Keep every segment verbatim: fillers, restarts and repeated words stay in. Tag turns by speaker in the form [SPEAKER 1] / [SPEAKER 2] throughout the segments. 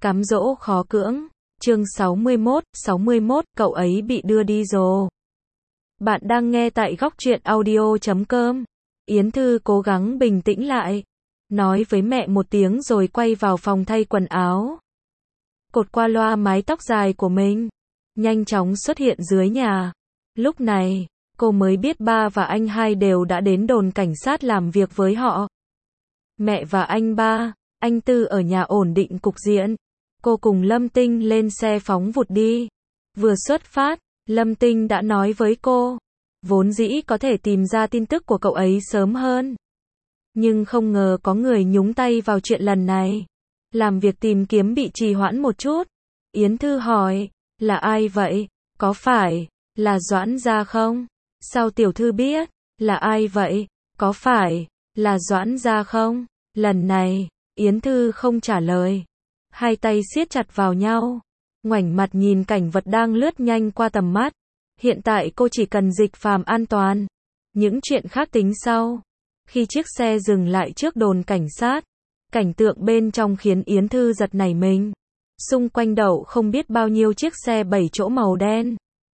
[SPEAKER 1] Cám dỗ khó cưỡng. Chương sáu mươi mốt, sáu mươi mốt, cậu ấy bị đưa đi rồi. Bạn đang nghe tại góc truyện audio chấm com. Yến Thư cố gắng bình tĩnh lại, nói với mẹ một tiếng rồi quay vào phòng thay quần áo. Cột qua loa mái tóc dài của mình, nhanh chóng xuất hiện dưới nhà. Lúc này, cô mới biết ba và anh hai đều đã đến đồn cảnh sát làm việc với họ. Mẹ và anh ba, anh Tư ở nhà ổn định cục diện. Cô cùng Lâm Tinh lên xe phóng vụt đi. Vừa xuất phát, Lâm Tinh đã nói với cô, vốn dĩ có thể tìm ra tin tức của cậu ấy sớm hơn. Nhưng không ngờ có người nhúng tay vào chuyện lần này. Làm việc tìm kiếm bị trì hoãn một chút. Yến Thư hỏi, là ai vậy? Có phải là Doãn Gia không? Sao tiểu thư biết? Là ai vậy? Có phải là Doãn Gia không? Lần này, Yến Thư không trả lời. Hai tay siết chặt vào nhau, ngoảnh mặt nhìn cảnh vật đang lướt nhanh qua tầm mắt. Hiện tại cô chỉ cần Dịch Phàm an toàn, những chuyện khác tính sau. Khi chiếc xe dừng lại trước đồn cảnh sát, cảnh tượng bên trong khiến Yến Thư giật nảy mình. Xung quanh đậu không biết bao nhiêu chiếc xe bảy chỗ màu đen,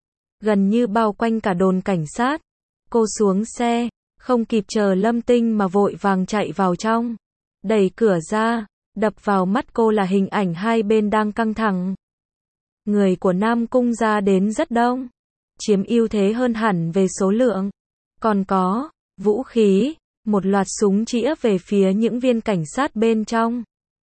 [SPEAKER 1] gần như bao quanh cả đồn cảnh sát. Cô xuống xe, không kịp chờ Lâm Tinh mà vội vàng chạy vào trong, đẩy cửa ra. Đập vào mắt cô là hình ảnh hai bên đang căng thẳng. Người của Nam Cung gia đến rất đông, chiếm ưu thế hơn hẳn về số lượng. Còn có vũ khí, một loạt súng chĩa về phía những viên cảnh sát bên trong.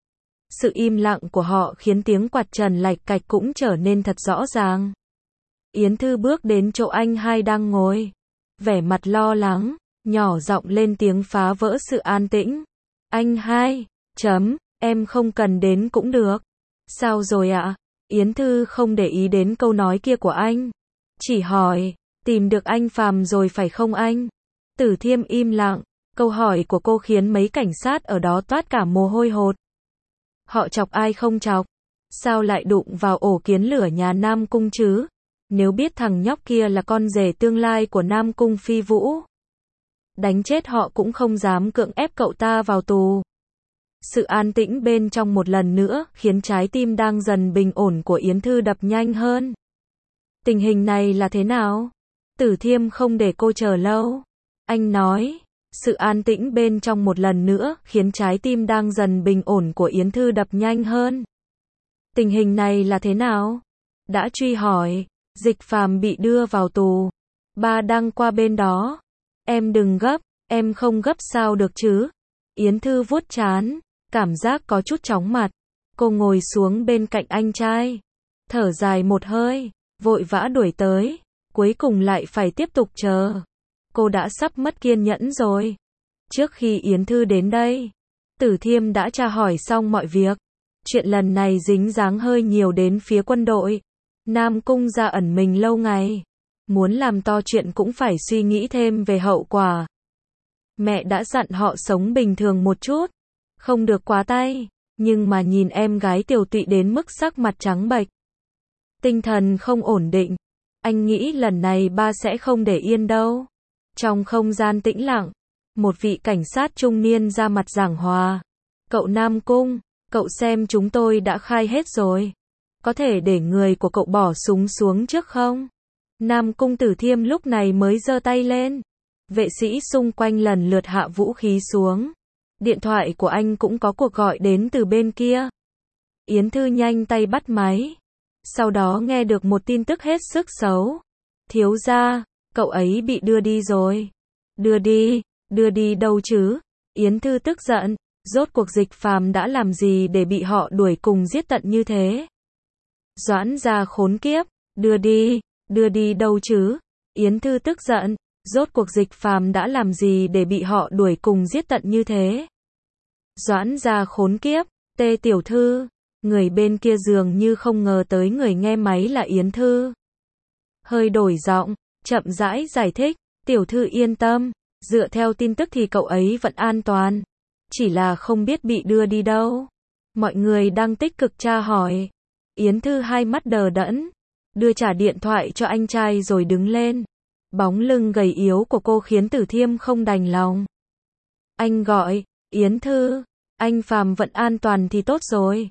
[SPEAKER 1] Sự im lặng của họ khiến tiếng quạt trần lạch cạch cũng trở nên thật rõ ràng. Yến Thư bước đến chỗ anh hai đang ngồi, vẻ mặt lo lắng, nhỏ giọng lên tiếng phá vỡ sự an tĩnh. Anh hai, chấm. Em không cần đến cũng được. Sao rồi ạ? Yến Thư không để ý đến câu nói kia của anh. Chỉ hỏi, tìm được anh Phàm rồi phải không anh? Tử Thiêm im lặng. Câu hỏi của cô khiến mấy cảnh sát ở đó toát cả mồ hôi hột. Họ chọc ai không chọc? Sao lại đụng vào ổ kiến lửa nhà Nam Cung chứ? Nếu biết thằng nhóc kia là con rể tương lai của Nam Cung Phi Vũ, đánh chết họ cũng không dám cưỡng ép cậu ta vào tù. Sự an tĩnh bên trong một lần nữa khiến trái tim đang dần bình ổn của Yến Thư đập nhanh hơn. Tình hình này là thế nào? Tử Thiêm không để cô chờ lâu. Anh nói, sự an tĩnh bên trong một lần nữa khiến trái tim đang dần bình ổn của Yến Thư đập nhanh hơn. Tình hình này là thế nào? Đã truy hỏi, Dịch Phàm bị đưa vào tù. Ba đang qua bên đó. Em đừng gấp, em không gấp sao được chứ? Yến Thư vuốt trán, cảm giác có chút chóng mặt. Cô ngồi xuống bên cạnh anh trai, thở dài một hơi, vội vã đuổi tới, cuối cùng lại phải tiếp tục chờ. Cô đã sắp mất kiên nhẫn rồi. Trước khi Yến Thư đến đây, Tử Thiêm đã tra hỏi xong mọi việc. Chuyện lần này dính dáng hơi nhiều đến phía quân đội. Nam Cung gia ẩn mình lâu ngày, muốn làm to chuyện cũng phải suy nghĩ thêm về hậu quả. Mẹ đã dặn họ sống bình thường một chút, không được quá tay, nhưng mà nhìn em gái Tiểu Tụy đến mức sắc mặt trắng bệch, tinh thần không ổn định, anh nghĩ lần này ba sẽ không để yên đâu. Trong không gian tĩnh lặng, một vị cảnh sát trung niên ra mặt giảng hòa. Cậu Nam Cung, cậu xem chúng tôi đã khai hết rồi, có thể để người của cậu bỏ súng xuống trước không? Nam Cung Tử Thiêm lúc này mới giơ tay lên. Vệ sĩ xung quanh lần lượt hạ vũ khí xuống. Điện thoại của anh cũng có cuộc gọi đến từ bên kia. Yến Thư nhanh tay bắt máy. Sau đó nghe được một tin tức hết sức xấu. Thiếu gia, cậu ấy bị đưa đi rồi. Đưa đi? Đưa đi đâu chứ? Yến Thư tức giận. Rốt cuộc Dịch Phàm đã làm gì để bị họ đuổi cùng giết tận như thế? Doãn gia khốn kiếp. Đưa đi? Đưa đi đâu chứ? Yến Thư tức giận. Rốt cuộc Dịch Phàm đã làm gì để bị họ đuổi cùng giết tận như thế? Doãn gia khốn kiếp. Tê tiểu thư. Người bên kia dường như không ngờ tới người nghe máy là Yến Thư. Hơi đổi giọng, chậm rãi giải thích. Tiểu thư yên tâm, dựa theo tin tức thì cậu ấy vẫn an toàn. Chỉ là không biết bị đưa đi đâu. Mọi người đang tích cực tra hỏi. Yến Thư hai mắt đờ đẫn, đưa trả điện thoại cho anh trai rồi đứng lên. Bóng lưng gầy yếu của cô khiến Tử Thiêm không đành lòng. Anh gọi, Yến Thư, anh Phàm vẫn an toàn thì tốt rồi.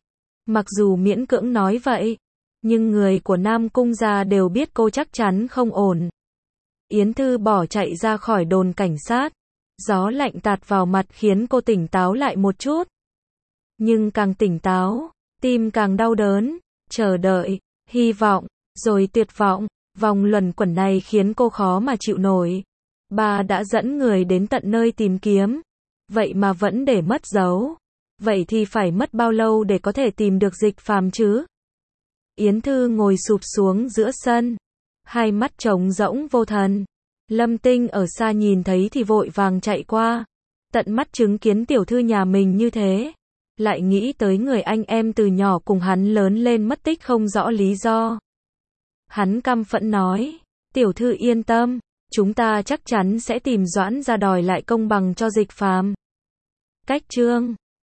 [SPEAKER 1] Mặc dù miễn cưỡng nói vậy, nhưng người của Nam Cung gia đều biết cô chắc chắn không ổn. Yến Thư bỏ chạy ra khỏi đồn cảnh sát. Gió lạnh tạt vào mặt khiến cô tỉnh táo lại một chút. Nhưng càng tỉnh táo, tim càng đau đớn, chờ đợi, hy vọng, rồi tuyệt vọng. Vòng luẩn quẩn này khiến cô khó mà chịu nổi. Bà đã dẫn người đến tận nơi tìm kiếm, vậy mà vẫn để mất dấu. Vậy thì phải mất bao lâu để có thể tìm được Dịch Phàm chứ? Yến Thư ngồi sụp xuống giữa sân, hai mắt trống rỗng vô thần. Lâm Tinh ở xa nhìn thấy thì vội vàng chạy qua, tận mắt chứng kiến tiểu thư nhà mình như thế, lại nghĩ tới người anh em từ nhỏ cùng hắn lớn lên mất tích không rõ lý do. Hắn căm phẫn nói, tiểu thư yên tâm, chúng ta chắc chắn sẽ tìm Doãn ra đòi lại công bằng cho Dịch Phàm. Cách chương